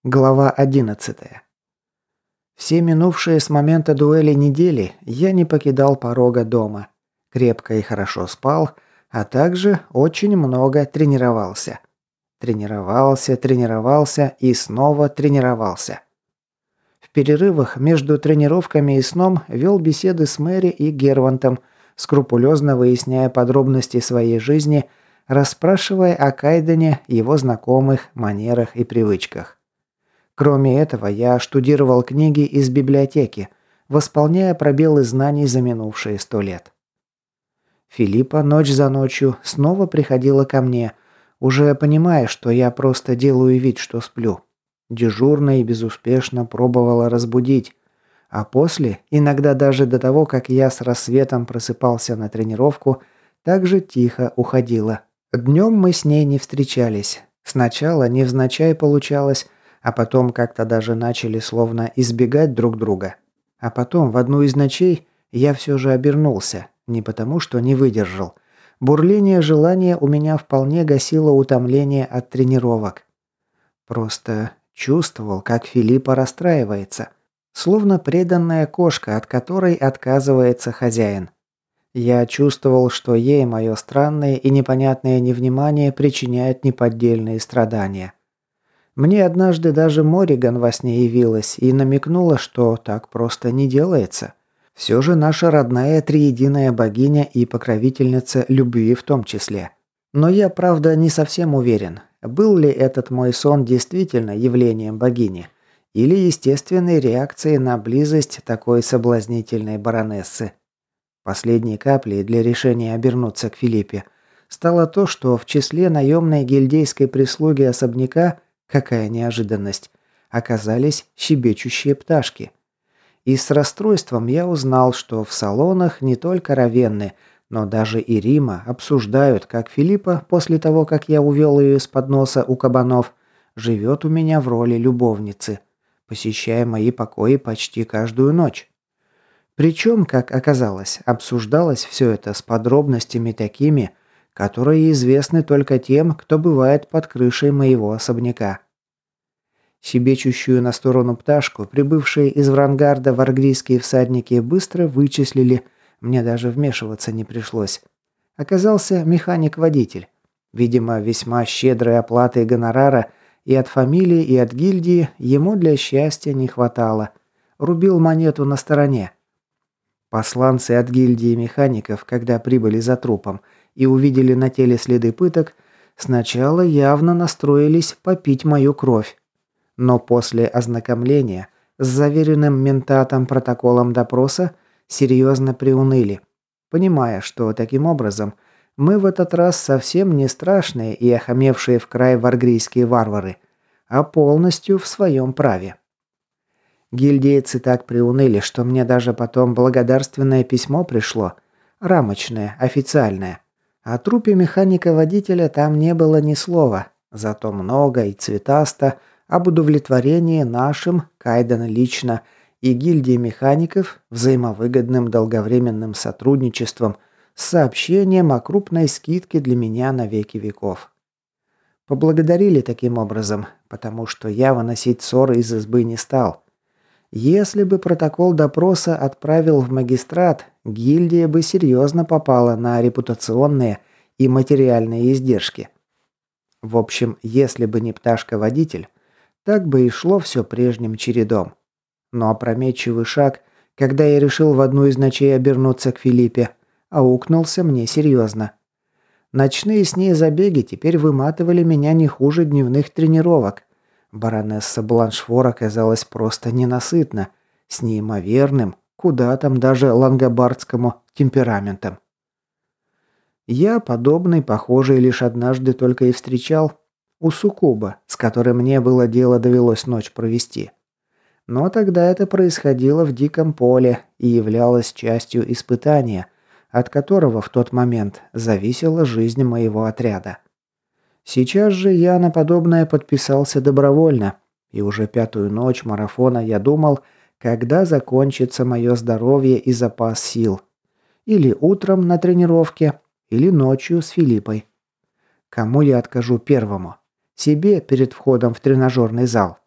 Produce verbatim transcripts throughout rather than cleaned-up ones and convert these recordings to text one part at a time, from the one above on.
Глава одиннадцатая. Все минувшие с момента дуэли недели я не покидал порога дома. Крепко и хорошо спал, а также очень много тренировался. Тренировался, тренировался и снова тренировался. В перерывах между тренировками и сном вел беседы с Мэри и Гервантом, скрупулезно выясняя подробности своей жизни, расспрашивая о Кайдене, его знакомых, манерах и привычках. Кроме этого, я штудировал книги из библиотеки, восполняя пробелы знаний за минувшие сто лет. Филиппа ночь за ночью снова приходила ко мне, уже понимая, что я просто делаю вид, что сплю. Дежурно и безуспешно пробовала разбудить, а после, иногда даже до того, как я с рассветом просыпался на тренировку, также тихо уходила. Днем мы с ней не встречались. Сначала невзначай получалось, а потом как-то даже начали словно избегать друг друга. А потом в одну из ночей я все же обернулся, не потому что не выдержал. Бурление желания у меня вполне гасило утомление от тренировок. Просто чувствовал, как Филиппа расстраивается, словно преданная кошка, от которой отказывается хозяин. Я чувствовал, что ей мое странное и непонятное невнимание причиняет неподдельные страдания. Мне однажды даже Мориган во сне явилась и намекнула, что так просто не делается. Все же наша родная триединая богиня и покровительница любви в том числе. Но я, правда, не совсем уверен, был ли этот мой сон действительно явлением богини или естественной реакцией на близость такой соблазнительной баронессы. Последней каплей для решения обернуться к Филиппе стало то, что в числе наемной гильдейской прислуги особняка, какая неожиданность, оказались щебечущие пташки. И с расстройством я узнал, что в салонах не только Равенны, но даже и Рима обсуждают, как Филиппа, после того, как я увел ее из-под носа у кабанов, живет у меня в роли любовницы, посещая мои покои почти каждую ночь. Причем, как оказалось, обсуждалось все это с подробностями такими, которые известны только тем, кто бывает под крышей моего особняка. Щебечущую на сторону пташку, прибывшие из Врангарда варгрийские всадники, быстро вычислили, мне даже вмешиваться не пришлось. Оказался механик-водитель. Видимо, весьма щедрой оплаты гонорара и от фамилии, и от гильдии ему для счастья не хватало. Рубил монету на стороне. Посланцы от гильдии механиков, когда прибыли за трупом и увидели на теле следы пыток, сначала явно настроились попить мою кровь. Но после ознакомления с заверенным ментатом протоколом допроса серьезно приуныли, понимая, что таким образом мы в этот раз совсем не страшные и охамевшие в край варгрийские варвары, а полностью в своем праве. Гильдейцы так приуныли, что мне даже потом благодарственное письмо пришло, рамочное, официальное. О трупе механика-водителя там не было ни слова, зато много и цветасто об удовлетворении нашим, Кайден лично, и гильдии механиков взаимовыгодным долговременным сотрудничеством с сообщением о крупной скидке для меня на веки веков. Поблагодарили таким образом, потому что я выносить ссоры из избы не стал. Если бы протокол допроса отправил в магистрат, гильдия бы серьезно попала на репутационные и материальные издержки. В общем, если бы не пташка-водитель, так бы и шло все прежним чередом. Но опрометчивый шаг, когда я решил в одну из ночей обернуться к Филиппе, аукнулся мне серьезно. Ночные с ней забеги теперь выматывали меня не хуже дневных тренировок. Баронесса Бланшфор оказалась просто ненасытна, с неимоверным, куда там даже лангобардскому темпераментом. Я подобный, похожий, лишь однажды только и встречал у суккуба, с которым мне было дело довелось ночь провести. Но тогда это происходило в диком поле и являлось частью испытания, от которого в тот момент зависела жизнь моего отряда. Сейчас же я на подобное подписался добровольно, и уже пятую ночь марафона я думал, когда закончится мое здоровье и запас сил. Или утром на тренировке, или ночью с Филиппой. Кому я откажу первому? Себе перед входом в тренажерный зал?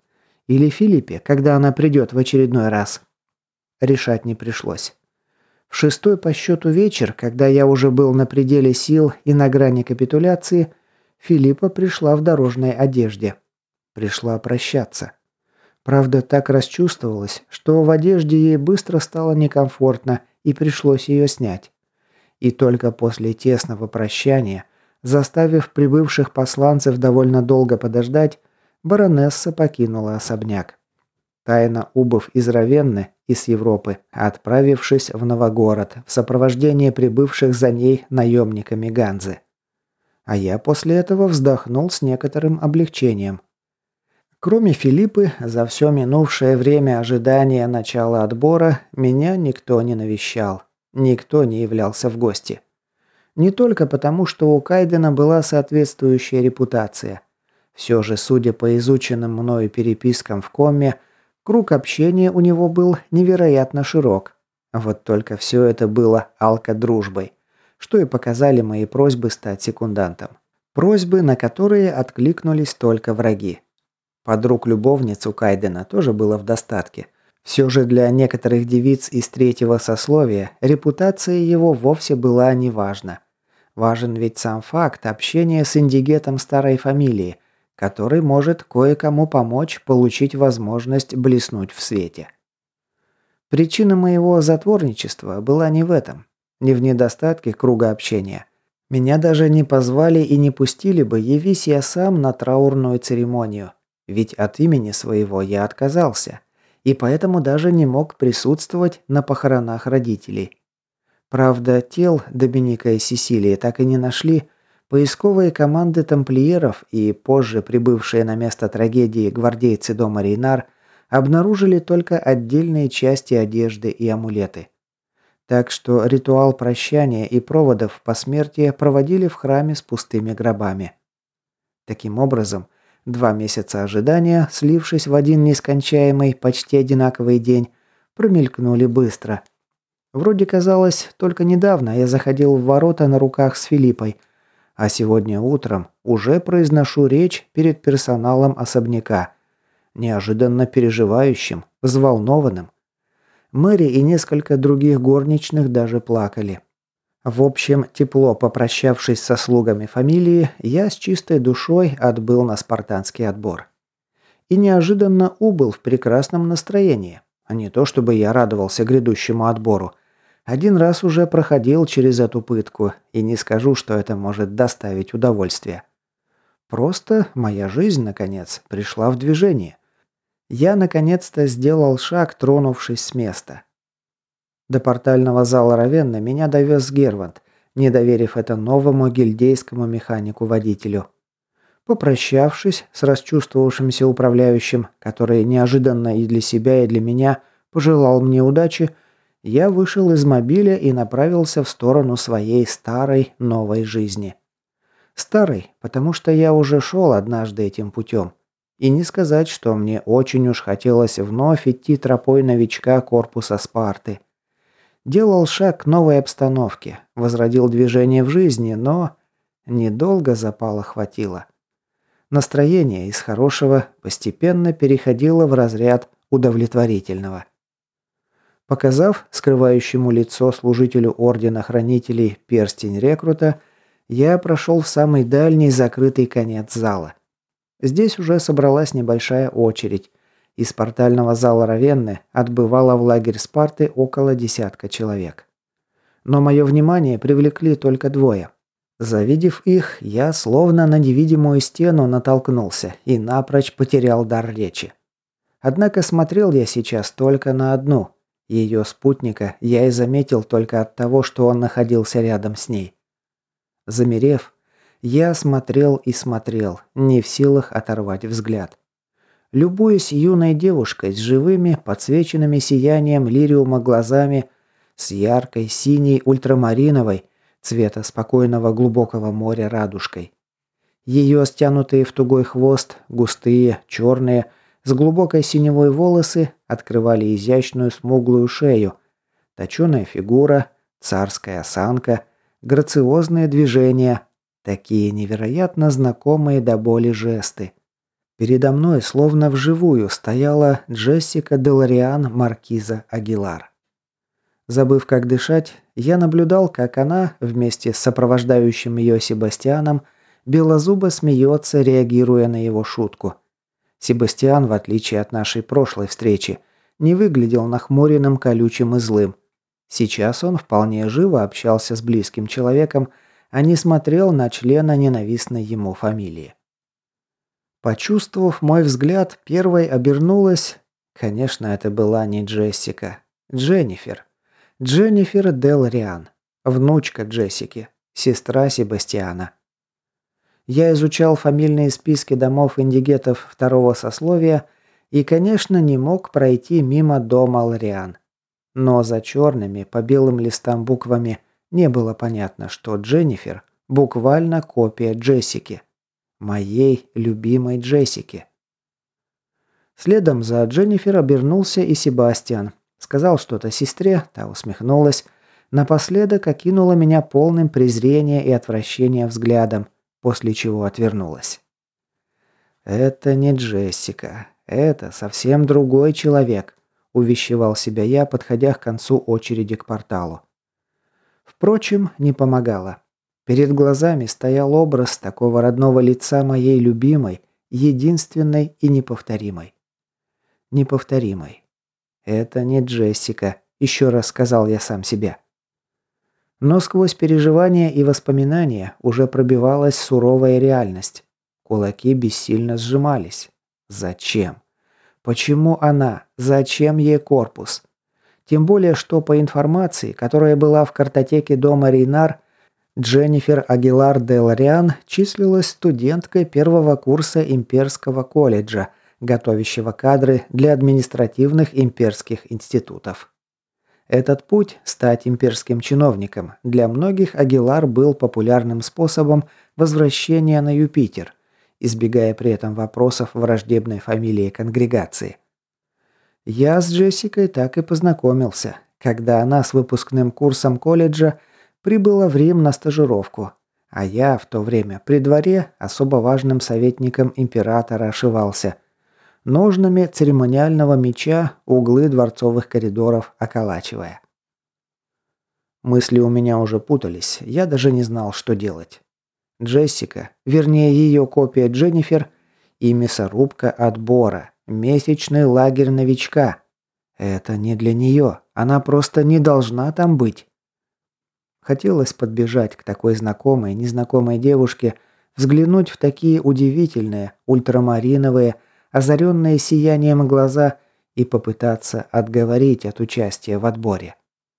Или Филиппе, когда она придет в очередной раз? Решать не пришлось. В шестой по счету вечер, когда я уже был на пределе сил и на грани капитуляции, Филиппа пришла в дорожной одежде. Пришла прощаться. Правда, так расчувствовалась, что в одежде ей быстро стало некомфортно и пришлось ее снять. И только после тесного прощания, заставив прибывших посланцев довольно долго подождать, баронесса покинула особняк. Тайно убыв из Равенны и с Европы, отправившись в Новогород в сопровождении прибывших за ней наемниками Ганзы. А я после этого вздохнул с некоторым облегчением. Кроме Филиппы, за все минувшее время ожидания начала отбора меня никто не навещал, никто не являлся в гости. Не только потому, что у Кайдена была соответствующая репутация. Все же, судя по изученным мною перепискам в Комме, круг общения у него был невероятно широк. Вот только все это было алко-дружбой, что и показали мои просьбы стать секундантом. Просьбы, на которые откликнулись только враги. Подруг-любовниц у Кайдена тоже было в достатке. Все же для некоторых девиц из третьего сословия репутация его вовсе была неважна. Важен ведь сам факт общения с индигетом старой фамилии, который может кое-кому помочь получить возможность блеснуть в свете. Причина моего затворничества была не в этом, не в недостатке круга общения. Меня даже не позвали и не пустили бы, явись я сам на траурную церемонию. Ведь от имени своего я отказался, и поэтому даже не мог присутствовать на похоронах родителей. Правда, тел Доминика и Сесилии так и не нашли. Поисковые команды тамплиеров и позже прибывшие на место трагедии гвардейцы дома Рейнар обнаружили только отдельные части одежды и амулеты. Так что ритуал прощания и проводов посмертия проводили в храме с пустыми гробами. Таким образом, два месяца ожидания, слившись в один нескончаемый, почти одинаковый день, промелькнули быстро. Вроде казалось, только недавно я заходил в ворота на руках с Филиппой, а сегодня утром уже произношу речь перед персоналом особняка, неожиданно переживающим, взволнованным. Мэри и несколько других горничных даже плакали. В общем, тепло попрощавшись со слугами фамилии, я с чистой душой отбыл на спартанский отбор. И неожиданно убыл в прекрасном настроении. А не то, чтобы я радовался грядущему отбору. Один раз уже проходил через эту пытку, и не скажу, что это может доставить удовольствие. Просто моя жизнь, наконец, пришла в движение. Я, наконец-то, сделал шаг, тронувшись с места. До портального зала Равенны меня довез Гервант, не доверив это новому гильдейскому механику-водителю. Попрощавшись с расчувствовавшимся управляющим, который неожиданно и для себя, и для меня пожелал мне удачи, я вышел из мобиля и направился в сторону своей старой новой жизни. Старой, потому что я уже шел однажды этим путем. И не сказать, что мне очень уж хотелось вновь идти тропой новичка корпуса Спарты. Делал шаг к новой обстановке, возродил движение в жизни, но недолго запала хватило. Настроение из хорошего постепенно переходило в разряд удовлетворительного. Показав скрывающему лицо служителю Ордена Хранителей перстень рекрута, я прошел в самый дальний закрытый конец зала. Здесь уже собралась небольшая очередь. Из портального зала Равенны отбывало в лагерь Спарты около десятка человек. Но мое внимание привлекли только двое. Завидев их, я словно на невидимую стену натолкнулся и напрочь потерял дар речи. Однако смотрел я сейчас только на одну. Ее спутника я и заметил только от того, что он находился рядом с ней. Замерев, я смотрел и смотрел, не в силах оторвать взгляд. Любуясь юной девушкой с живыми, подсвеченными сиянием лириума глазами, с яркой, синей, ультрамариновой, цвета спокойного глубокого моря радужкой. Ее стянутые в тугой хвост, густые, черные, с глубокой синевой волосы открывали изящную смуглую шею, точеная фигура, царская осанка, грациозные движения, такие невероятно знакомые до боли жесты. Передо мной словно вживую стояла Джессика Делариан Маркиза Агилар. Забыв, как дышать, я наблюдал, как она, вместе с сопровождающим ее Себастьяном, белозубо смеется, реагируя на его шутку. Себастьян, в отличие от нашей прошлой встречи, не выглядел нахмуренным, колючим и злым. Сейчас он вполне живо общался с близким человеком, а не смотрел на члена ненавистной ему фамилии. Почувствовав мой взгляд, первой обернулась... Конечно, это была не Джессика. Дженнифер. Дженнифер Делариан. Внучка Джессики. Сестра Себастьяна. Я изучал фамильные списки домов индигетов второго сословия и, конечно, не мог пройти мимо дома Лориан. Но за черными, по белым листам буквами не было понятно, что Дженнифер буквально копия Джессики. Моей любимой Джессики. Следом за Дженнифер обернулся и Себастьян. Сказал что-то сестре, та усмехнулась. Напоследок окинула меня полным презрения и отвращения взглядом, после чего отвернулась. «Это не Джессика. Это совсем другой человек», – увещевал себя я, подходя к концу очереди к порталу. Впрочем, не помогало. Перед глазами стоял образ такого родного лица моей любимой, единственной и неповторимой. Неповторимой. «Это не Джессика», – еще раз сказал я сам себе. Но сквозь переживания и воспоминания уже пробивалась суровая реальность. Кулаки бессильно сжимались. Зачем? Почему она? Зачем ей корпус? Тем более, что по информации, которая была в картотеке дома Рейнар, Дженнифер Агилар де Лориан числилась студенткой первого курса имперского колледжа, готовящего кадры для административных имперских институтов. Этот путь, стать имперским чиновником, для многих Агилар был популярным способом возвращения на Юпитер, избегая при этом вопросов враждебной фамилии конгрегации. Я с Джессикой так и познакомился, когда она с выпускным курсом колледжа прибыла в Рим на стажировку, а я в то время при дворе особо важным советником императора ошивался, ножнами церемониального меча углы дворцовых коридоров околачивая. Мысли у меня уже путались, я даже не знал, что делать. Джессика, вернее ее копия Дженнифер, и мясорубка отбора, месячный лагерь новичка. Это не для нее, она просто не должна там быть. Хотелось подбежать к такой знакомой, незнакомой девушке, взглянуть в такие удивительные, ультрамариновые, озаренные сиянием глаза и попытаться отговорить от участия в отборе.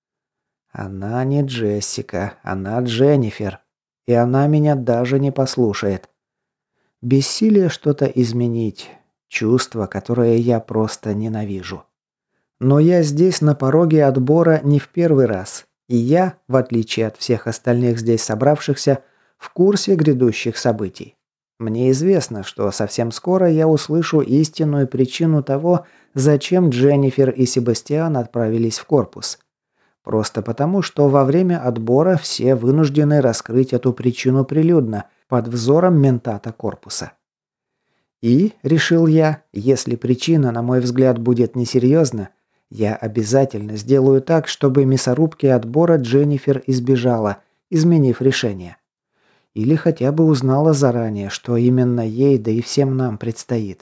Она не Джессика, она Дженнифер, и она меня даже не послушает. Бессилие что-то изменить, чувство, которое я просто ненавижу. Но я здесь на пороге отбора не в первый раз. И я, в отличие от всех остальных здесь собравшихся, в курсе грядущих событий. Мне известно, что совсем скоро я услышу истинную причину того, зачем Дженнифер и Себастьян отправились в корпус. Просто потому, что во время отбора все вынуждены раскрыть эту причину прилюдно, под взором ментата корпуса. И, решил я, если причина, на мой взгляд, будет несерьезна, я обязательно сделаю так, чтобы мясорубки отбора Дженнифер избежала, изменив решение. Или хотя бы узнала заранее, что именно ей, да и всем нам предстоит.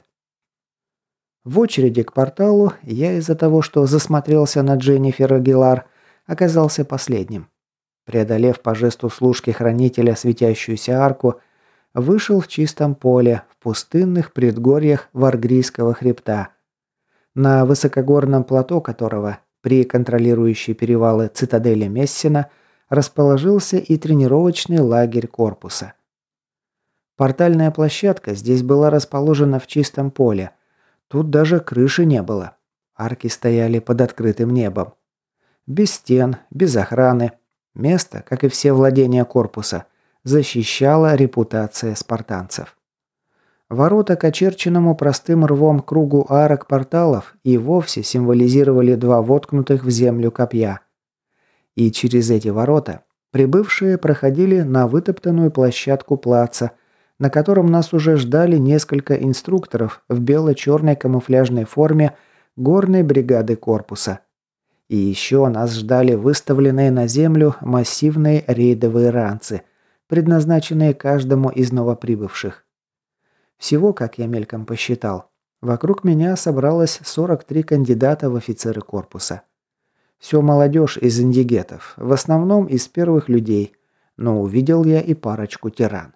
В очереди к порталу я из-за того, что засмотрелся на Дженнифер Агилар, оказался последним. Преодолев по жесту служки хранителя светящуюся арку, вышел в чистом поле, в пустынных предгорьях Варгрийского хребта, на высокогорном плато которого, при контролирующей перевалы цитадели Мессина, расположился и тренировочный лагерь корпуса. Портальная площадка здесь была расположена в чистом поле. Тут даже крыши не было. Арки стояли под открытым небом. Без стен, без охраны. Место, как и все владения корпуса, защищала репутация спартанцев. Ворота к очерченному простым рвом кругу арок порталов и вовсе символизировали два воткнутых в землю копья. И через эти ворота прибывшие проходили на вытоптанную площадку плаца, на котором нас уже ждали несколько инструкторов в бело-черной камуфляжной форме горной бригады корпуса. И еще нас ждали выставленные на землю массивные рейдовые ранцы, предназначенные каждому из новоприбывших. Всего, как я мельком посчитал, вокруг меня собралось сорок три кандидата в офицеры корпуса. Все молодежь из индигетов, в основном из первых людей, но увидел я и парочку тиран.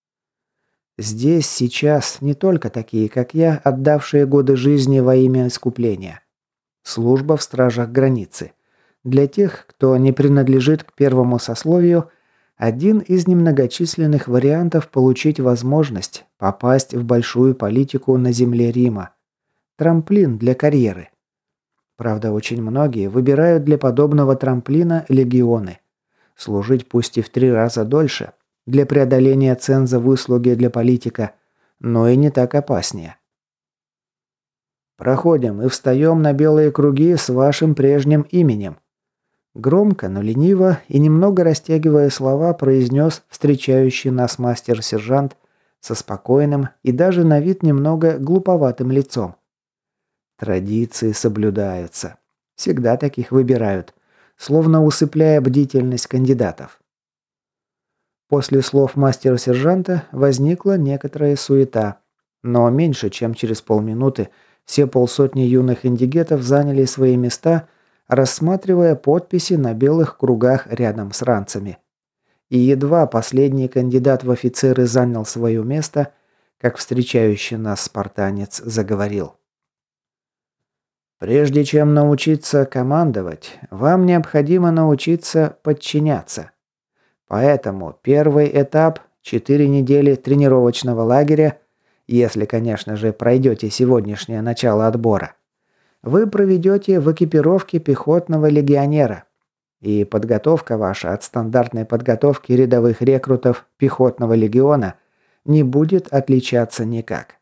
Здесь сейчас не только такие, как я, отдавшие годы жизни во имя искупления. Служба в стражах границы. Для тех, кто не принадлежит к первому сословию, один из немногочисленных вариантов получить возможность попасть в большую политику на земле Рима. Трамплин для карьеры. Правда, очень многие выбирают для подобного трамплина легионы. Служить пусть и в три раза дольше, для преодоления ценза выслуги для политика, но и не так опаснее. Проходим и встаем на белые круги с вашим прежним именем. Громко, но лениво и немного растягивая слова, произнес встречающий нас мастер-сержант со спокойным и даже на вид немного глуповатым лицом. Традиции соблюдаются. Всегда таких выбирают, словно усыпляя бдительность кандидатов. После слов мастера-сержанта возникла некоторая суета, но меньше чем через полминуты все полсотни юных индигетов заняли свои места, рассматривая подписи на белых кругах рядом с ранцами. И едва последний кандидат в офицеры занял свое место, как встречающий нас спартанец заговорил. «Прежде чем научиться командовать, вам необходимо научиться подчиняться. Поэтому первый этап – четыре недели тренировочного лагеря, если, конечно же, пройдете сегодняшнее начало отбора, вы проведете в экипировке пехотного легионера. И подготовка ваша от стандартной подготовки рядовых рекрутов пехотного легиона не будет отличаться никак».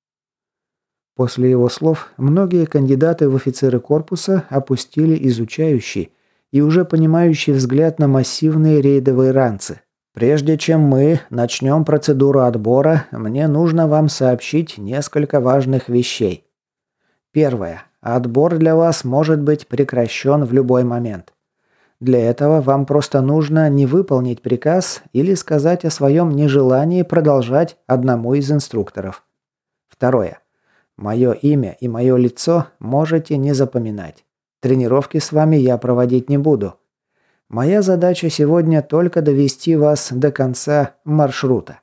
После его слов многие кандидаты в офицеры корпуса опустили изучающий и уже понимающий взгляд на массивные рейдовые ранцы. «Прежде чем мы начнем процедуру отбора, мне нужно вам сообщить несколько важных вещей. Первое. Отбор для вас может быть прекращен в любой момент. Для этого вам просто нужно не выполнить приказ или сказать о своем нежелании продолжать одному из инструкторов. Второе. Мое имя и мое лицо можете не запоминать. Тренировки с вами я проводить не буду. Моя задача сегодня только довести вас до конца маршрута».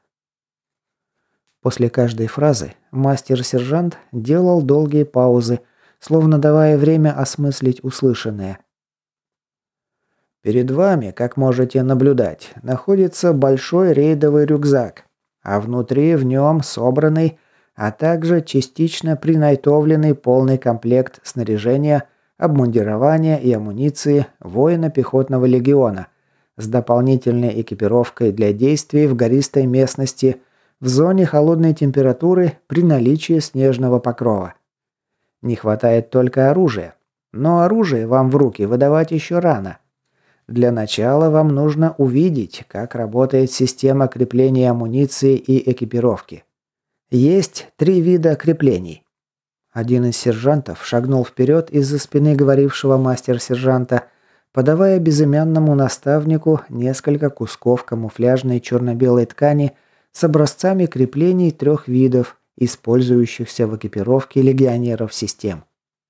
После каждой фразы мастер-сержант делал долгие паузы, словно давая время осмыслить услышанное. «Перед вами, как можете наблюдать, находится большой рейдовый рюкзак, а внутри в нем собранный, а также частично принайтовленный полный комплект снаряжения, обмундирования и амуниции воина-пехотного легиона с дополнительной экипировкой для действий в гористой местности в зоне холодной температуры при наличии снежного покрова. Не хватает только оружия, но оружие вам в руки выдавать еще рано. Для начала вам нужно увидеть, как работает система крепления амуниции и экипировки. Есть три вида креплений». Один из сержантов шагнул вперед из-за спины говорившего мастер-сержанта, подавая безымянному наставнику несколько кусков камуфляжной черно-белой ткани с образцами креплений трех видов, использующихся в экипировке легионеров систем.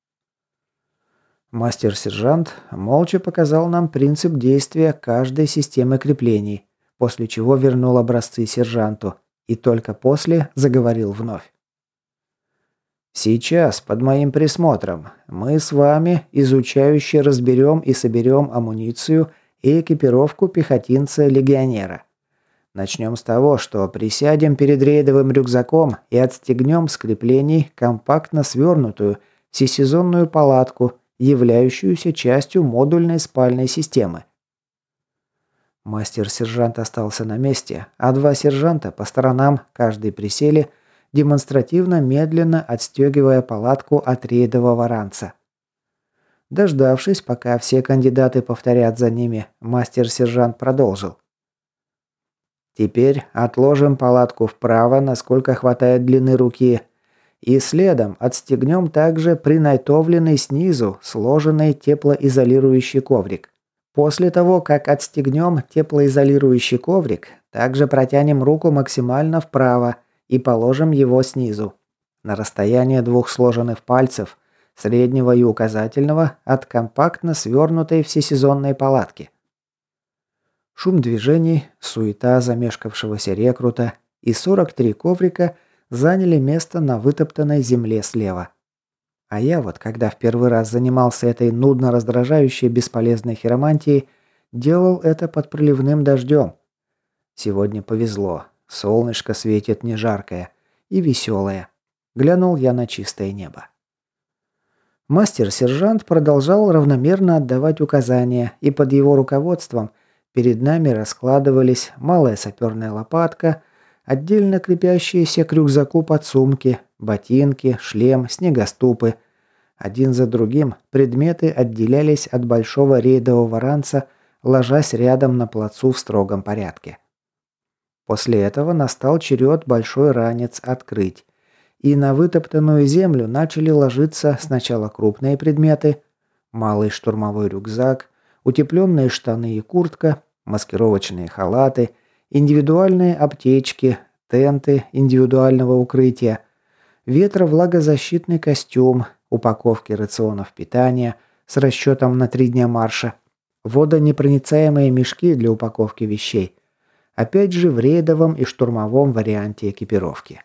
Мастер-сержант молча показал нам принцип действия каждой системы креплений, после чего вернул образцы сержанту и только после заговорил вновь. «Сейчас, под моим присмотром, мы с вами, изучающе разберем и соберем амуницию и экипировку пехотинца-легионера. Начнем с того, что присядем перед рейдовым рюкзаком и отстегнем с креплений компактно свернутую всесезонную палатку, являющуюся частью модульной спальной системы». Мастер-сержант остался на месте, а два сержанта по сторонам, каждый присели, демонстративно медленно отстегивая палатку от рейдового ранца. Дождавшись, пока все кандидаты повторят за ними, мастер-сержант продолжил. Теперь отложим палатку вправо, насколько хватает длины руки, и следом отстегнем также принайтовленный снизу сложенный теплоизолирующий коврик. После того, как отстегнем теплоизолирующий коврик, также протянем руку максимально вправо и положим его снизу, на расстояние двух сложенных пальцев, среднего и указательного, от компактно свернутой всесезонной палатки. Шум движений, суета замешкавшегося рекрута и сорок три коврика заняли место на вытоптанной земле слева. А я вот, когда в первый раз занимался этой нудно-раздражающей бесполезной хиромантией, делал это под проливным дождем. Сегодня повезло. Солнышко светит не жаркое и веселое. Глянул я на чистое небо. Мастер-сержант продолжал равномерно отдавать указания, и под его руководством перед нами раскладывались малая саперная лопатка, отдельно крепящиеся к рюкзаку подсумки, ботинки, шлем, снегоступы. Один за другим предметы отделялись от большого рейдового ранца, ложась рядом на плацу в строгом порядке. После этого настал черед большой ранец открыть, и на вытоптанную землю начали ложиться сначала крупные предметы, малый штурмовой рюкзак, утепленные штаны и куртка, маскировочные халаты, индивидуальные аптечки, тенты индивидуального укрытия, ветровлагозащитный костюм, упаковки рационов питания с расчетом на три дня марша, водонепроницаемые мешки для упаковки вещей, опять же в рейдовом и штурмовом варианте экипировки.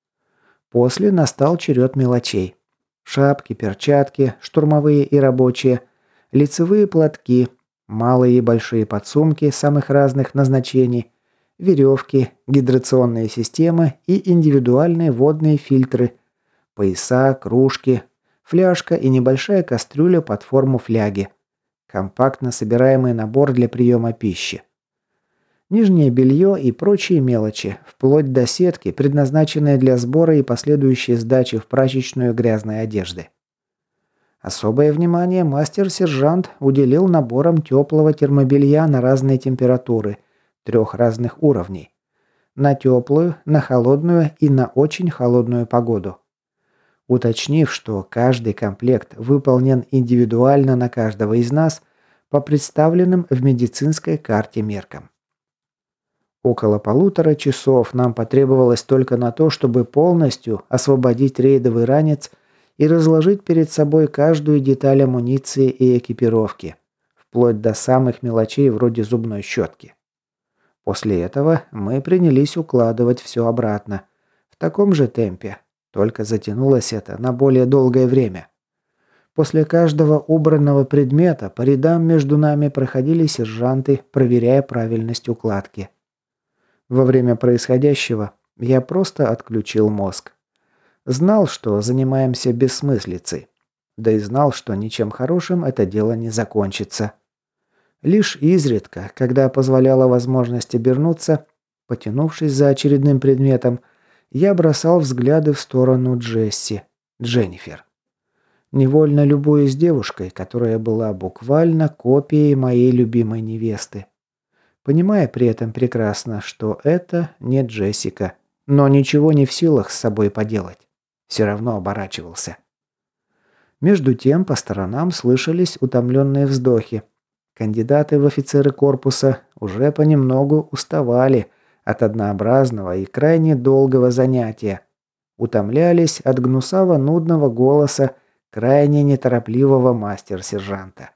После настал черед мелочей. Шапки, перчатки, штурмовые и рабочие, лицевые платки, малые и большие подсумки самых разных назначений, веревки, гидрационные системы и индивидуальные водные фильтры, пояса, кружки, фляжка и небольшая кастрюля под форму фляги, компактно собираемый набор для приема пищи. Нижнее белье и прочие мелочи, вплоть до сетки, предназначенные для сбора и последующей сдачи в прачечную грязной одежды. Особое внимание мастер-сержант уделил наборам теплого термобелья на разные температуры, трех разных уровней. На теплую, на холодную и на очень холодную погоду. Уточнив, что каждый комплект выполнен индивидуально на каждого из нас по представленным в медицинской карте меркам. Около полутора часов нам потребовалось только на то, чтобы полностью освободить рейдовый ранец и разложить перед собой каждую деталь амуниции и экипировки, вплоть до самых мелочей вроде зубной щетки. После этого мы принялись укладывать все обратно, в таком же темпе, только затянулось это на более долгое время. После каждого убранного предмета по рядам между нами проходили сержанты, проверяя правильность укладки. Во время происходящего я просто отключил мозг. Знал, что занимаемся бессмыслицей. Да и знал, что ничем хорошим это дело не закончится. Лишь изредка, когда позволяла возможность обернуться, потянувшись за очередным предметом, я бросал взгляды в сторону Джесси, Дженнифер. Невольно любуясь девушкой, которая была буквально копией моей любимой невесты. Понимая при этом прекрасно, что это не Джессика, но ничего не в силах с собой поделать. Все равно оборачивался. Между тем по сторонам слышались утомленные вздохи. Кандидаты в офицеры корпуса уже понемногу уставали от однообразного и крайне долгого занятия. Утомлялись от гнусаво-нудного голоса крайне неторопливого мастер-сержанта.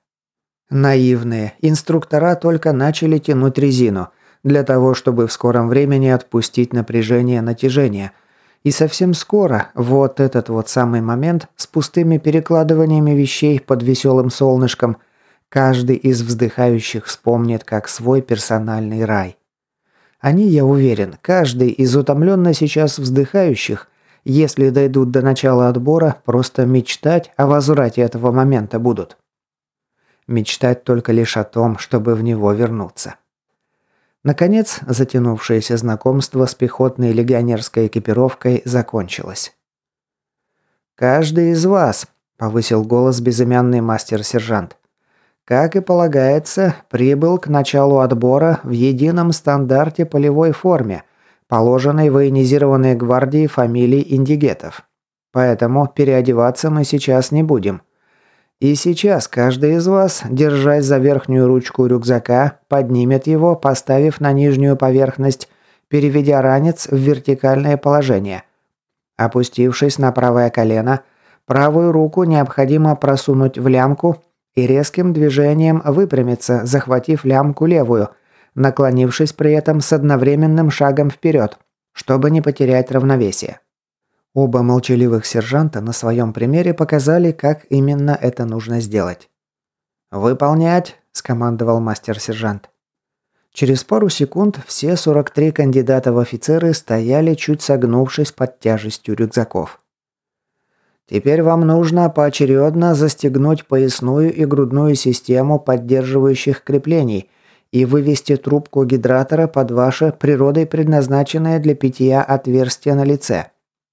Наивные инструктора только начали тянуть резину для того, чтобы в скором времени отпустить напряжение натяжения. И совсем скоро вот этот вот самый момент с пустыми перекладываниями вещей под веселым солнышком каждый из вздыхающих вспомнит как свой персональный рай. Они, я уверен, каждый из утомленно сейчас вздыхающих, если дойдут до начала отбора, просто мечтать о возврате этого момента будут. Мечтать только лишь о том, чтобы в него вернуться. Наконец, затянувшееся знакомство с пехотной легионерской экипировкой закончилось. «Каждый из вас», — повысил голос безымянный мастер-сержант, Как и полагается, прибыл к началу отбора в едином стандарте полевой форме, положенной военизированной гвардии фамилий индигетов. Поэтому переодеваться мы сейчас не будем. И сейчас каждый из вас, держась за верхнюю ручку рюкзака, поднимет его, поставив на нижнюю поверхность, переведя ранец в вертикальное положение. Опустившись на правое колено, правую руку необходимо просунуть в лямку и резким движением выпрямиться, захватив лямку левую, наклонившись при этом с одновременным шагом вперед, чтобы не потерять равновесие. Оба молчаливых сержанта на своем примере показали, как именно это нужно сделать. «Выполнять!» – скомандовал мастер-сержант. Через пару секунд все сорок три кандидата в офицеры стояли, чуть согнувшись под тяжестью рюкзаков. Теперь вам нужно поочередно застегнуть поясную и грудную систему поддерживающих креплений и вывести трубку гидратора под ваше природой предназначенное для питья отверстие на лице.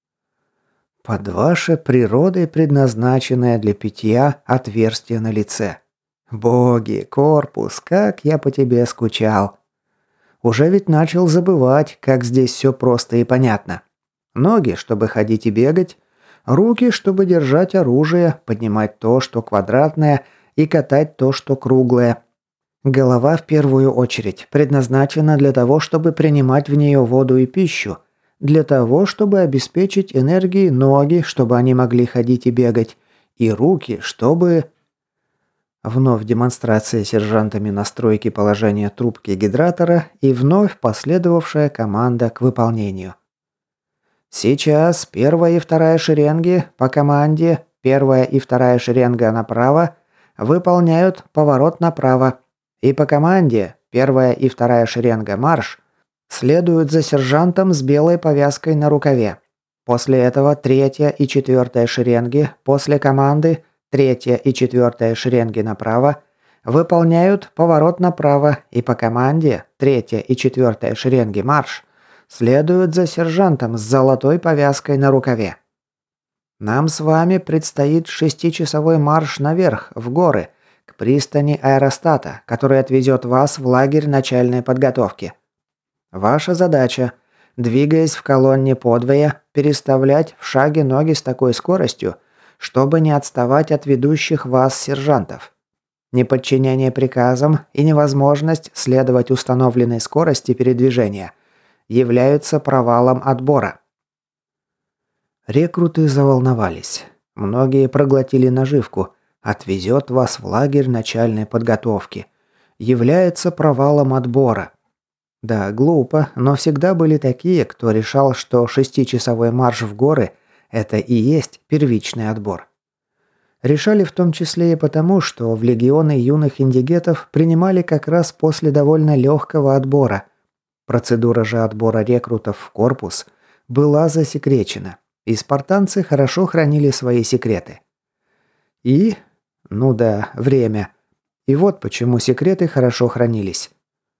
Под ваше природой предназначенное для питья отверстие на лице. Боги, корпус, как я по тебе скучал. Уже ведь начал забывать, как здесь все просто и понятно. Ноги, чтобы ходить и бегать. Руки, чтобы держать оружие, поднимать то, что квадратное, и катать то, что круглое. Голова, в первую очередь, предназначена для того, чтобы принимать в нее воду и пищу. Для того, чтобы обеспечить энергией ноги, чтобы они могли ходить и бегать. И руки, чтобы... Вновь демонстрация сержантами настройки положения трубки гидратора и вновь последовавшая команда к выполнению. Сейчас первая и вторая шеренги по команде первая и вторая шеренга направо выполняют поворот направо. И по команде первая и вторая шеренга марш следуют за сержантом с белой повязкой на рукаве. После этого третья и четвертая шеренги после команды третья и четвертая шеренги направо выполняют поворот направо и по команде третья и четвертая шеренги марш следуют за сержантом с золотой повязкой на рукаве. Нам с вами предстоит шестичасовой марш наверх, в горы, к пристани аэростата, который отвезет вас в лагерь начальной подготовки. Ваша задача, двигаясь в колонне подвое, переставлять в шаге ноги с такой скоростью, чтобы не отставать от ведущих вас сержантов. Неподчинение приказам и невозможность следовать установленной скорости передвижения являются провалом отбора. Рекруты заволновались. Многие проглотили наживку. Отвезет вас в лагерь начальной подготовки. Является провалом отбора. Да, глупо, но всегда были такие, кто решал, что шестичасовой марш в горы – это и есть первичный отбор. Решали в том числе и потому, что в легионы юных индигетов принимали как раз после довольно легкого отбора. Процедура же отбора рекрутов в корпус была засекречена, и спартанцы хорошо хранили свои секреты. И, ну да, время. И вот почему секреты хорошо хранились.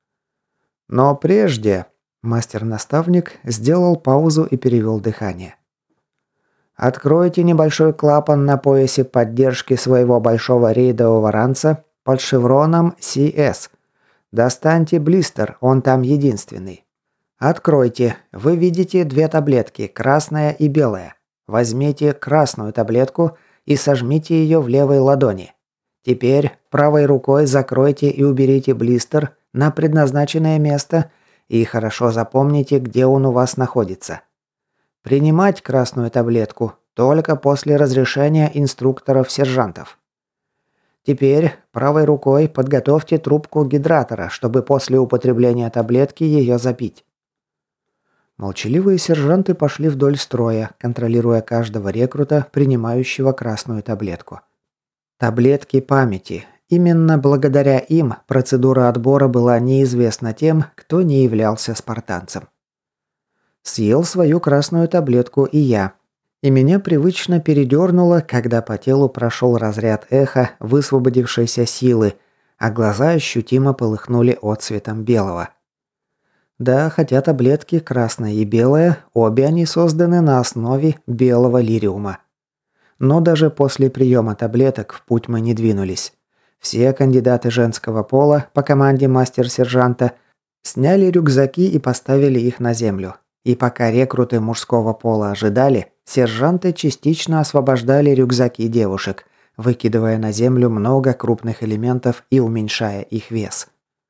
Но прежде мастер-наставник сделал паузу и перевел дыхание. Откройте небольшой клапан на поясе поддержки своего большого рейдового ранца под шевроном си эс. Достаньте блистер, он там единственный. Откройте. Вы видите две таблетки, красная и белая. Возьмите красную таблетку и сожмите ее в левой ладони. Теперь правой рукой закройте и уберите блистер на предназначенное место и хорошо запомните, где он у вас находится. Принимать красную таблетку только после разрешения инструкторов-сержантов. Теперь правой рукой подготовьте трубку гидратора, чтобы после употребления таблетки ее запить. Молчаливые сержанты пошли вдоль строя, контролируя каждого рекрута, принимающего красную таблетку. Таблетки памяти. Именно благодаря им процедура отбора была неизвестна тем, кто не являлся спартанцем. Съел свою красную таблетку и я. И меня привычно передернуло, когда по телу прошел разряд эха высвободившейся силы, а глаза ощутимо полыхнули отцветом белого. Да, хотя таблетки красная и белая, обе они созданы на основе белого лириума. Но даже после приема таблеток в путь мы не двинулись. Все кандидаты женского пола по команде мастер-сержанта сняли рюкзаки и поставили их на землю. И пока рекруты мужского пола ожидали, сержанты частично освобождали рюкзаки девушек, выкидывая на землю много крупных элементов и уменьшая их вес.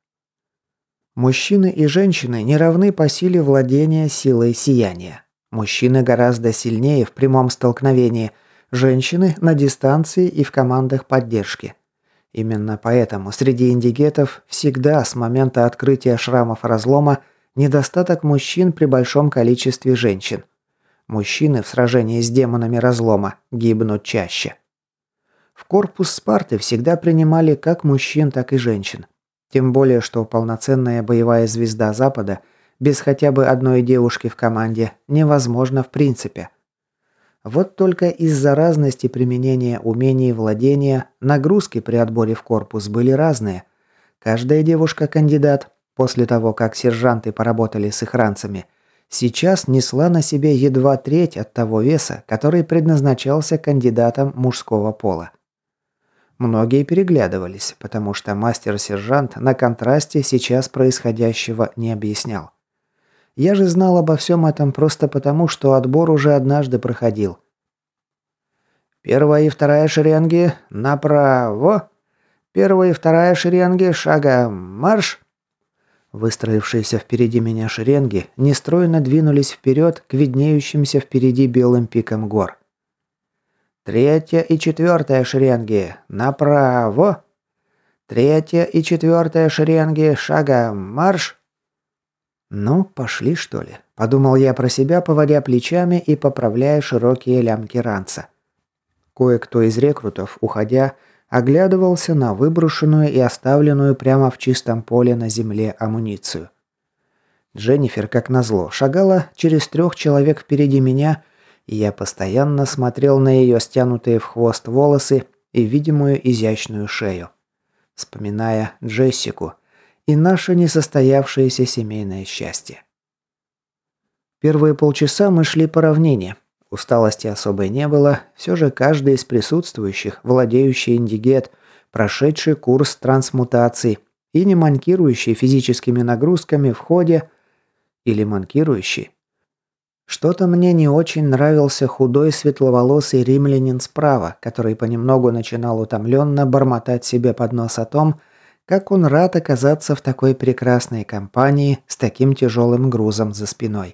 Мужчины и женщины не равны по силе владения силой сияния. Мужчины гораздо сильнее в прямом столкновении, женщины на дистанции и в командах поддержки. Именно поэтому среди индигетов всегда с момента открытия шрамов разлома недостаток мужчин при большом количестве женщин. Мужчины в сражении с демонами разлома гибнут чаще. В корпус Спарты всегда принимали как мужчин, так и женщин. Тем более, что полноценная боевая звезда Запада без хотя бы одной девушки в команде невозможно в принципе. Вот только из-за разности применения умений владения нагрузки при отборе в корпус были разные. Каждая девушка-кандидат, после того, как сержанты поработали с их ранцами, сейчас несла на себе едва треть от того веса, который предназначался кандидатам мужского пола. Многие переглядывались, потому что мастер-сержант на контрасте сейчас происходящего не объяснял. Я же знал обо всем этом просто потому, что отбор уже однажды проходил. Первая и вторая шеренги направо. Первая и вторая шеренги шагом марш. Выстроившиеся впереди меня шеренги нестройно двинулись вперед к виднеющимся впереди белым пикам гор. Третья и четвертая шеренги направо. Третья и четвертая шеренги шагом марш. «Ну, пошли, что ли?» – подумал я про себя, поводя плечами и поправляя широкие лямки ранца. Кое-кто из рекрутов, уходя, оглядывался на выброшенную и оставленную прямо в чистом поле на земле амуницию. Дженнифер, как назло, шагала через трех человек впереди меня, и я постоянно смотрел на ее стянутые в хвост волосы и видимую изящную шею, вспоминая Джессику и наше несостоявшееся семейное счастье. Первые полчаса мы шли по равнине. Усталости особой не было, все же каждый из присутствующих, владеющий индигет, прошедший курс трансмутации и не манкирующий физическими нагрузками в ходе, или манкирующий. Что-то мне не очень нравился худой светловолосый римлянин справа, который понемногу начинал утомленно бормотать себе под нос о том, как он рад оказаться в такой прекрасной компании с таким тяжелым грузом за спиной.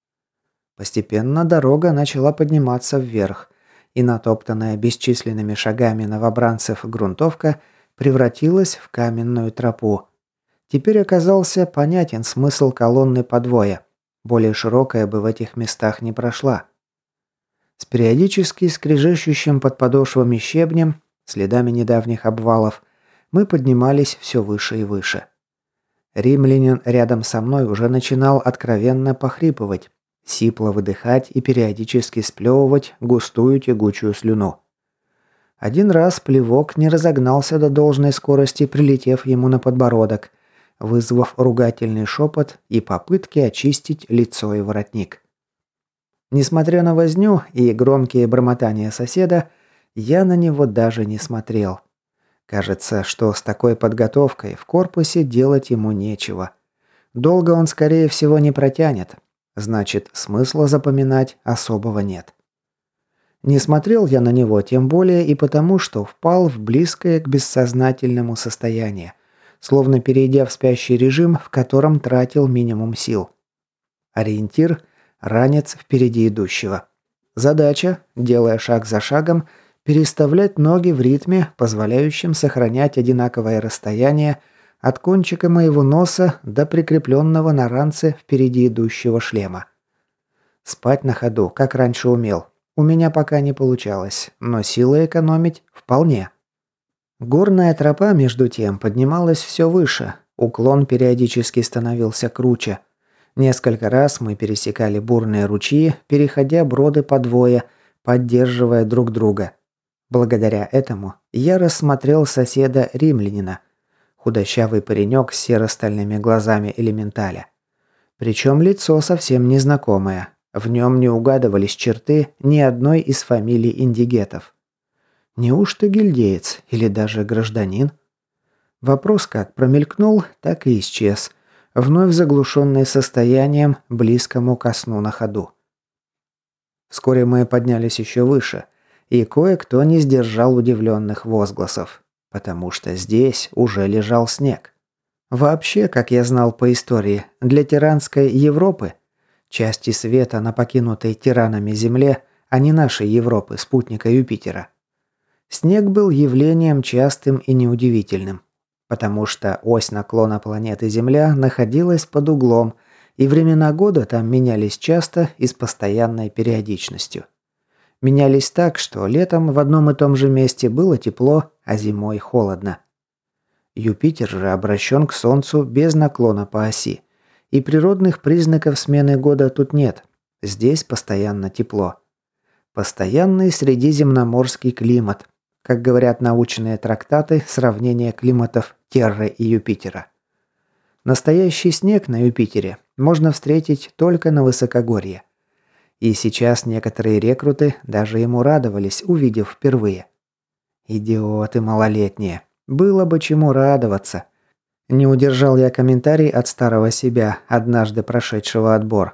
Постепенно дорога начала подниматься вверх, и натоптанная бесчисленными шагами новобранцев грунтовка превратилась в каменную тропу. Теперь оказался понятен смысл колонны подвоя. Более широкая бы в этих местах не прошла. С периодически скрежещущим под подошвами щебнем, следами недавних обвалов, мы поднимались все выше и выше. Римлянин рядом со мной уже начинал откровенно похрипывать, сипло выдыхать и периодически сплевывать густую тягучую слюну. Один раз плевок не разогнался до должной скорости, прилетев ему на подбородок, вызвав ругательный шепот и попытки очистить лицо и воротник. Несмотря на возню и громкие бормотания соседа, я на него даже не смотрел. Кажется, что с такой подготовкой в корпусе делать ему нечего. Долго он, скорее всего, не протянет. Значит, смысла запоминать особого нет. Не смотрел я на него тем более и потому, что впал в близкое к бессознательному состояние, словно перейдя в спящий режим, в котором тратил минимум сил. Ориентир – ранец впереди идущего. Задача, делая шаг за шагом, переставлять ноги в ритме, позволяющем сохранять одинаковое расстояние от кончика моего носа до прикрепленного на ранце впереди идущего шлема. Спать на ходу, как раньше умел, у меня пока не получалось, но силы экономить вполне. Горная тропа, между тем, поднималась все выше, уклон периодически становился круче. Несколько раз мы пересекали бурные ручьи, переходя броды по двое, поддерживая друг друга. Благодаря этому я рассмотрел соседа-римлянина, худощавый паренек с серо-стальными глазами элементаля. Причем лицо совсем незнакомое, в нем не угадывались черты ни одной из фамилий индигетов. Неужто гильдеец или даже гражданин? Вопрос как промелькнул, так и исчез, вновь заглушенный состоянием, близкому ко сну на ходу. Вскоре мы поднялись еще выше, и кое-кто не сдержал удивленных возгласов, потому что здесь уже лежал снег. Вообще, как я знал по истории, для тиранской Европы, части света на покинутой тиранами Земле, а не нашей Европы, спутника Юпитера, снег был явлением частым и неудивительным, потому что ось наклона планеты Земля находилась под углом, и времена года там менялись часто и с постоянной периодичностью. Менялись так, что летом в одном и том же месте было тепло, а зимой холодно. Юпитер же обращен к Солнцу без наклона по оси, и природных признаков смены года тут нет, здесь постоянно тепло. Постоянный средиземноморский климат, как говорят научные трактаты, сравнение климатов Терры и Юпитера. Настоящий снег на Юпитере можно встретить только на высокогорье. И сейчас некоторые рекруты даже ему радовались, увидев впервые. Идиоты малолетние. Было бы чему радоваться. Не удержал я комментарий от старого себя, однажды прошедшего отбор.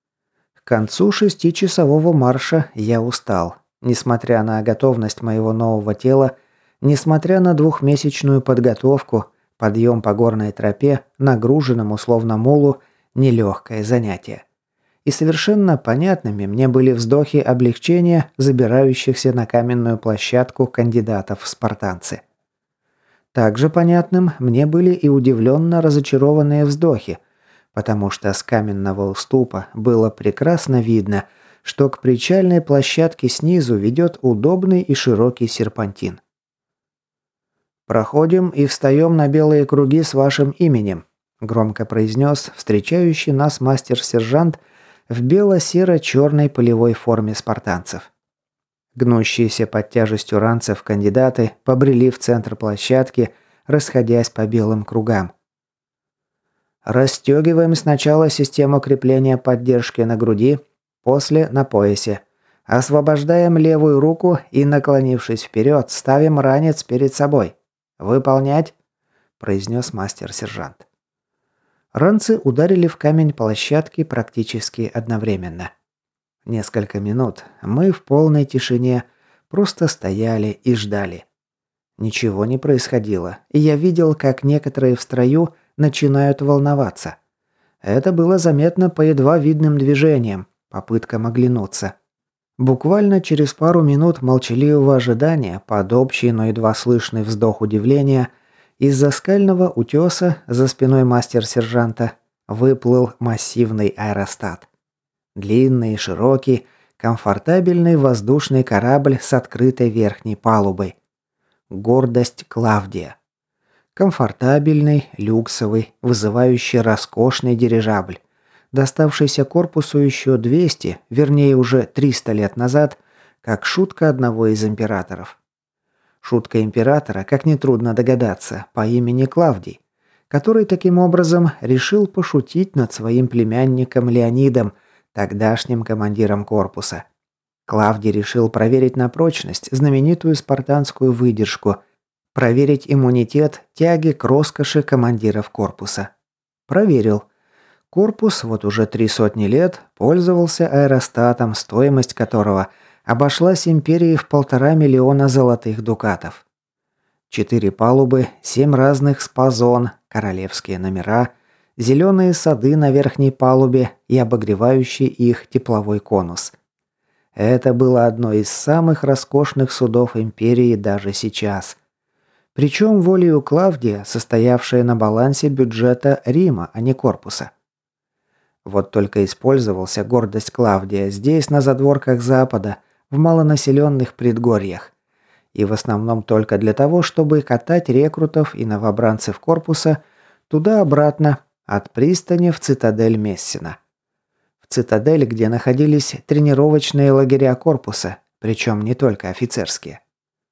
К концу шестичасового марша я устал. Несмотря на готовность моего нового тела, несмотря на двухмесячную подготовку, подъем по горной тропе, нагруженному словно мулу, нелегкое занятие. И совершенно понятными мне были вздохи облегчения забирающихся на каменную площадку кандидатов в спартанцы. Также понятным мне были и удивленно разочарованные вздохи, потому что с каменного уступа было прекрасно видно, что к причальной площадке снизу ведет удобный и широкий серпантин. «Проходим и встаем на белые круги с вашим именем», – громко произнес встречающий нас мастер-сержант в бело-серо-черной полевой форме спартанцев. Гнущиеся под тяжестью ранцев кандидаты побрели в центр площадки, расходясь по белым кругам. «Расстегиваем сначала систему крепления поддержки на груди, после на поясе. Освобождаем левую руку и, наклонившись вперед, ставим ранец перед собой. Выполнять!» – произнес мастер-сержант. Ранцы ударили в камень площадки практически одновременно. Несколько минут мы в полной тишине просто стояли и ждали. Ничего не происходило, и я видел, как некоторые в строю начинают волноваться. Это было заметно по едва видным движениям, попыткам оглянуться. Буквально через пару минут молчаливого ожидания, под общий, но едва слышный вздох удивления, из-за скального утеса за спиной мастер-сержанта выплыл массивный аэростат. Длинный и широкий, комфортабельный воздушный корабль с открытой верхней палубой. Гордость Клавдия. Комфортабельный, люксовый, вызывающий роскошный дирижабль, доставшийся корпусу еще двести, вернее уже триста лет назад, как шутка одного из императоров. Шутка императора, как нетрудно догадаться, по имени Клавдий, который таким образом решил пошутить над своим племянником Леонидом, тогдашним командиром корпуса. Клавдий решил проверить на прочность знаменитую спартанскую выдержку, проверить иммунитет тяги к роскоши командиров корпуса. Проверил. Корпус вот уже три сотни лет пользовался аэростатом, стоимость которого обошлась империи в полтора миллиона золотых дукатов. Четыре палубы, семь разных спа-зон, королевские номера, зеленые сады на верхней палубе и обогревающий их тепловой конус. Это было одно из самых роскошных судов империи даже сейчас. Причем волею Клавдия, состоявшее на балансе бюджета Рима, а не корпуса. Вот только использовался гордость Клавдия здесь, на задворках Запада, в малонаселенных предгорьях. И в основном только для того, чтобы катать рекрутов и новобранцев корпуса туда-обратно, от пристани в цитадель Мессина. В цитадель, где находились тренировочные лагеря корпуса, причем не только офицерские.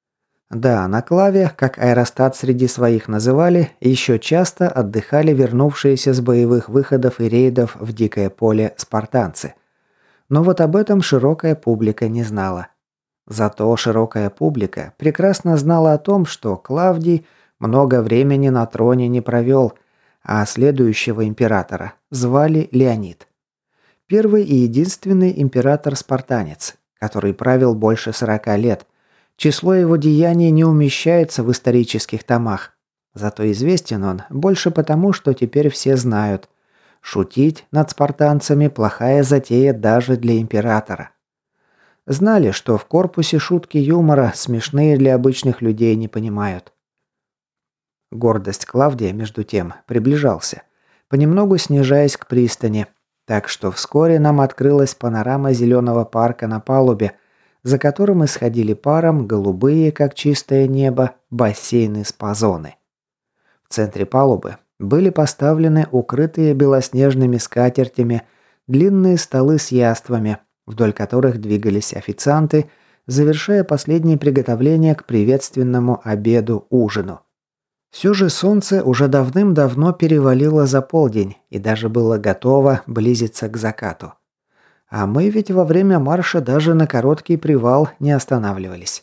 Да, на Клаве, как аэростат среди своих называли, еще часто отдыхали вернувшиеся с боевых выходов и рейдов в дикое поле спартанцы. Но вот об этом широкая публика не знала. Зато широкая публика прекрасно знала о том, что Клавдий много времени на троне не провел, а следующего императора звали Леонид. Первый и единственный император-спартанец, который правил больше сорока лет. Число его деяний не умещается в исторических томах. Зато известен он больше потому, что теперь все знают. Шутить над спартанцами – плохая затея даже для императора. Знали, что в корпусе шутки юмора смешные для обычных людей не понимают. Гордость Клавдия, между тем, приближался, понемногу снижаясь к пристани, так что вскоре нам открылась панорама зеленого парка на палубе, за которым исходили паром голубые, как чистое небо, бассейны спа-зоны. В центре палубы были поставлены укрытые белоснежными скатертями длинные столы с яствами, вдоль которых двигались официанты, завершая последние приготовления к приветственному обеду-ужину. Все же солнце уже давным-давно перевалило за полдень и даже было готово близиться к закату. А мы ведь во время марша даже на короткий привал не останавливались.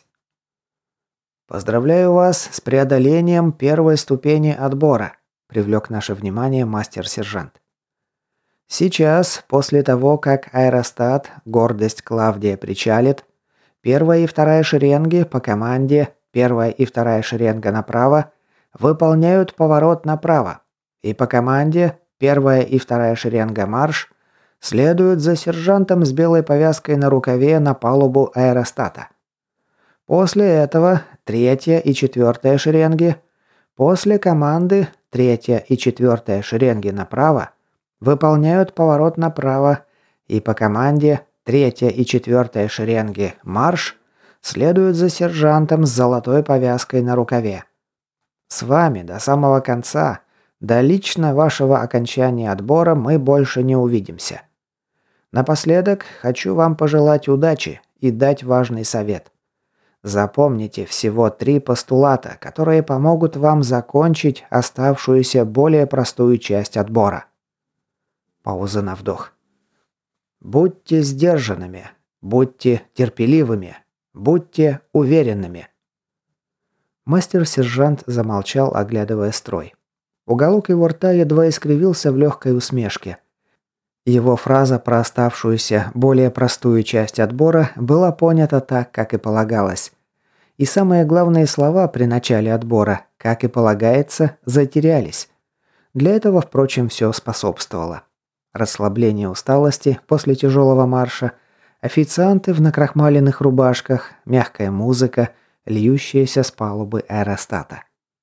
«Поздравляю вас с преодолением первой ступени отбора», – привлек наше внимание мастер-сержант. «Сейчас, после того, как аэростат, гордость Клавдия, причалит, первая и вторая шеренги по команде, первая и вторая шеренга направо, выполняют поворот направо, и по команде первая и вторая шеренга марш следуют за сержантом с белой повязкой на рукаве на палубу аэростата. После этого третья и четвертая шеренги, после команды третья и четвертая шеренги направо выполняют поворот направо, и по команде третья и четвертая шеренги марш следуют за сержантом с золотой повязкой на рукаве. С вами до самого конца, до лично вашего окончания отбора мы больше не увидимся. Напоследок хочу вам пожелать удачи и дать важный совет. Запомните всего три постулата, которые помогут вам закончить оставшуюся более простую часть отбора. Пауза на вдох. Будьте сдержанными, будьте терпеливыми, будьте уверенными. Мастер-сержант замолчал, оглядывая строй. Уголок его рта едва искривился в легкой усмешке. Его фраза про оставшуюся, более простую часть отбора была понята так, как и полагалось. И самые главные слова при начале отбора, как и полагается, затерялись. Для этого, впрочем, все способствовало. Расслабление усталости после тяжелого марша, официанты в накрахмаленных рубашках, мягкая музыка – льющаяся с палубы аэростата.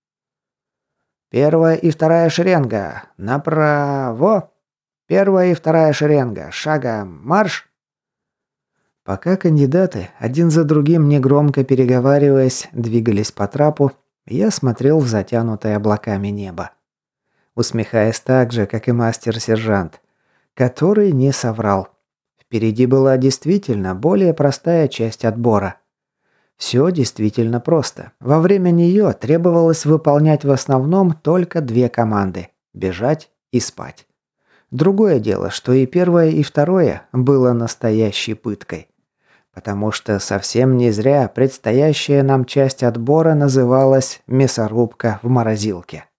«Первая и вторая шеренга! Направо! Первая и вторая шеренга! Шагом марш!» Пока кандидаты, один за другим негромко переговариваясь, двигались по трапу, я смотрел в затянутое облаками небо. Усмехаясь так же, как и мастер-сержант, который не соврал. Впереди была действительно более простая часть отбора. Все действительно просто. Во время нее требовалось выполнять в основном только две команды – бежать и спать. Другое дело, что и первое, и второе было настоящей пыткой. Потому что совсем не зря предстоящая нам часть отбора называлась «Мясорубка в морозилке».